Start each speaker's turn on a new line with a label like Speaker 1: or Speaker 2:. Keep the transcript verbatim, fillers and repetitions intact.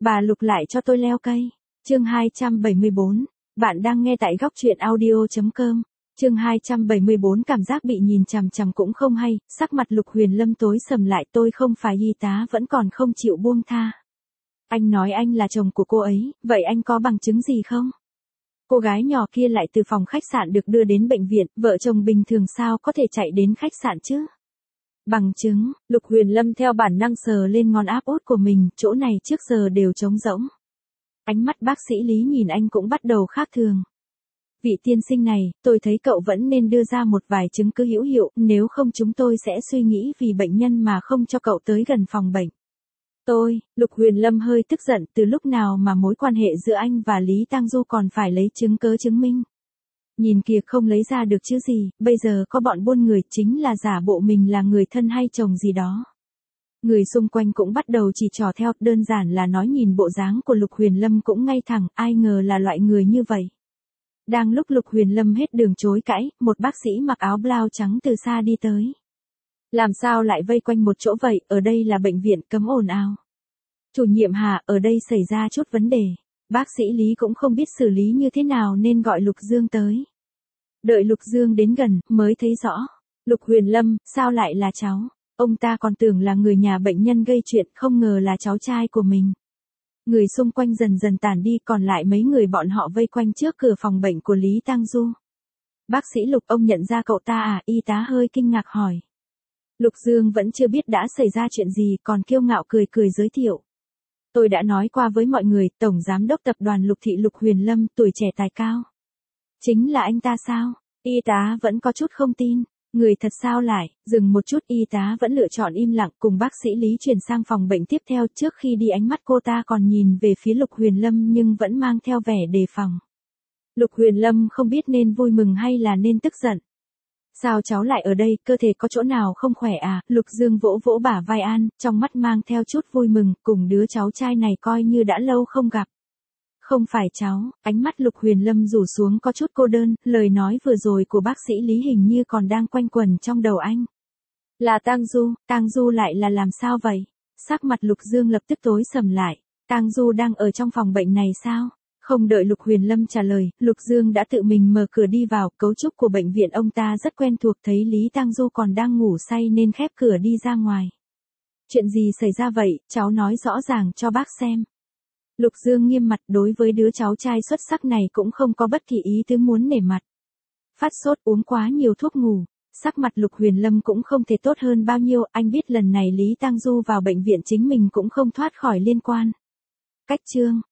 Speaker 1: Bà Lục lại cho tôi leo cây. Chương hai trăm bảy mươi bốn. Bạn đang nghe tại góc truyện audio chấm com. Chương hai trăm bảy mươi bốn cảm giác bị nhìn chằm chằm cũng không hay, sắc mặt Lục Huyền Lâm tối sầm lại, tôi không phải y tá vẫn còn không chịu buông tha. Anh nói anh là chồng của cô ấy, vậy anh có bằng chứng gì không? Cô gái nhỏ kia lại từ phòng khách sạn được đưa đến bệnh viện, vợ chồng bình thường sao có thể chạy đến khách sạn chứ? Bằng chứng, Lục Huyền Lâm theo bản năng sờ lên ngón áp út của mình, chỗ này trước giờ đều trống rỗng. Ánh mắt bác sĩ Lý nhìn anh cũng bắt đầu khác thường. Vị tiên sinh này, tôi thấy cậu vẫn nên đưa ra một vài chứng cứ hữu hiệu, nếu không chúng tôi sẽ suy nghĩ vì bệnh nhân mà không cho cậu tới gần phòng bệnh. Tôi, Lục Huyền Lâm hơi tức giận, từ lúc nào mà mối quan hệ giữa anh và Lý Tang Du còn phải lấy chứng cớ chứng minh. Nhìn kìa, không lấy ra được chứ gì, bây giờ có bọn buôn người chính là giả bộ mình là người thân hay chồng gì đó. Người xung quanh cũng bắt đầu chỉ trò theo, đơn giản là nói nhìn bộ dáng của Lục Huyền Lâm cũng ngay thẳng, ai ngờ là loại người như vậy. Đang lúc Lục Huyền Lâm hết đường chối cãi, một bác sĩ mặc áo blau trắng từ xa đi tới. Làm sao lại vây quanh một chỗ vậy, ở đây là bệnh viện, cấm ồn ào. Chủ nhiệm Hà, ở đây xảy ra chút vấn đề. Bác sĩ Lý cũng không biết xử lý như thế nào nên gọi Lục Dương tới. Đợi Lục Dương đến gần, mới thấy rõ. Lục Huyền Lâm, sao lại là cháu? Ông ta còn tưởng là người nhà bệnh nhân gây chuyện, không ngờ là cháu trai của mình. Người xung quanh dần dần tản đi, còn lại mấy người bọn họ vây quanh trước cửa phòng bệnh của Lý Tang Du. Bác sĩ Lục, ông nhận ra cậu ta à? Y tá hơi kinh ngạc hỏi. Lục Dương vẫn chưa biết đã xảy ra chuyện gì, còn kiêu ngạo cười cười giới thiệu. Tôi đã nói qua với mọi người, Tổng Giám đốc Tập đoàn Lục Thị Lục Huyền Lâm, tuổi trẻ tài cao. Chính là anh ta sao? Y tá vẫn có chút không tin. Người thật sao lại? Dừng một chút, y tá vẫn lựa chọn im lặng, cùng bác sĩ Lý chuyển sang phòng bệnh tiếp theo. Trước khi đi ánh mắt cô ta còn nhìn về phía Lục Huyền Lâm nhưng vẫn mang theo vẻ đề phòng. Lục Huyền Lâm không biết nên vui mừng hay là nên tức giận. Sao cháu lại ở đây, cơ thể có chỗ nào không khỏe à? Lục Dương vỗ vỗ bả vai An, trong mắt mang theo chút vui mừng, cùng đứa cháu trai này coi như đã lâu không gặp. Không phải cháu, ánh mắt Lục Huyền Lâm rủ xuống có chút cô đơn, lời nói vừa rồi của bác sĩ Lý hình như còn đang quanh quẩn trong đầu anh. Là Tang Du, Tang Du lại là làm sao vậy? Sắc mặt Lục Dương lập tức tối sầm lại, Tang Du đang ở trong phòng bệnh này sao? Không đợi Lục Huyền Lâm trả lời, Lục Dương đã tự mình mở cửa đi vào, cấu trúc của bệnh viện ông ta rất quen thuộc, thấy Lý Tang Du còn đang ngủ say nên khép cửa đi ra ngoài. Chuyện gì xảy ra vậy, cháu nói rõ ràng cho bác xem. Lục Dương nghiêm mặt, đối với đứa cháu trai xuất sắc này cũng không có bất kỳ ý tứ muốn nể mặt. Phát sốt, uống quá nhiều thuốc ngủ, sắc mặt Lục Huyền Lâm cũng không thể tốt hơn bao nhiêu, anh biết lần này Lý Tang Du vào bệnh viện chính mình cũng không thoát khỏi liên quan. Cách chương,